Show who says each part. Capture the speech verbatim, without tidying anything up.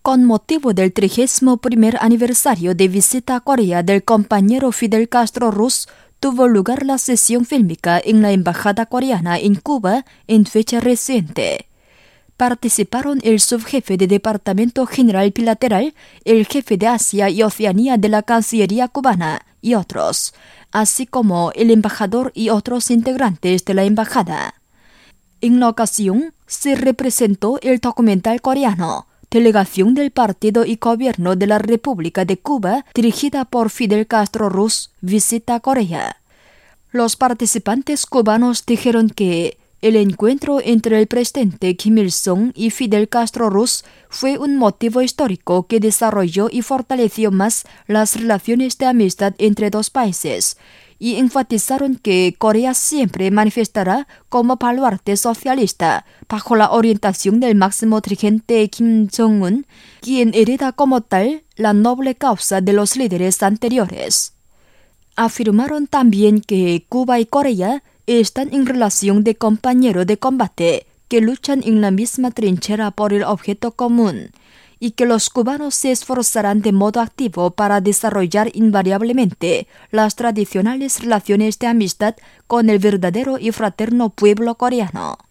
Speaker 1: Con motivo del trigésimo primer aniversario de visita a Corea del compañero Fidel Castro Ruz, tuvo lugar la sesión fílmica en la Embajada coreana en Cuba en fecha reciente. Participaron el subjefe de Departamento General Bilateral, el jefe de Asia y Oceanía de la Cancillería cubana y otros, así como el embajador y otros integrantes de la embajada. En la ocasión, se representó el documental coreano Delegación del Partido y Gobierno de la República de Cuba, dirigida por Fidel Castro Ruz, visita a Corea. Los participantes cubanos dijeron que el encuentro entre el presidente Kim Il-sung y Fidel Castro Ruz fue un motivo histórico que desarrolló y fortaleció más las relaciones de amistad entre dos países, y enfatizaron que Corea siempre manifestará como baluarte socialista bajo la orientación del máximo dirigente Kim Jong-un, quien hereda como tal la noble causa de los líderes anteriores. Afirmaron también que Cuba y Corea están en relación de compañero de combate que luchan en la misma trinchera por el objeto común, y que los cubanos se esforzarán de modo activo para desarrollar invariablemente las tradicionales relaciones de amistad con el verdadero y fraterno pueblo coreano.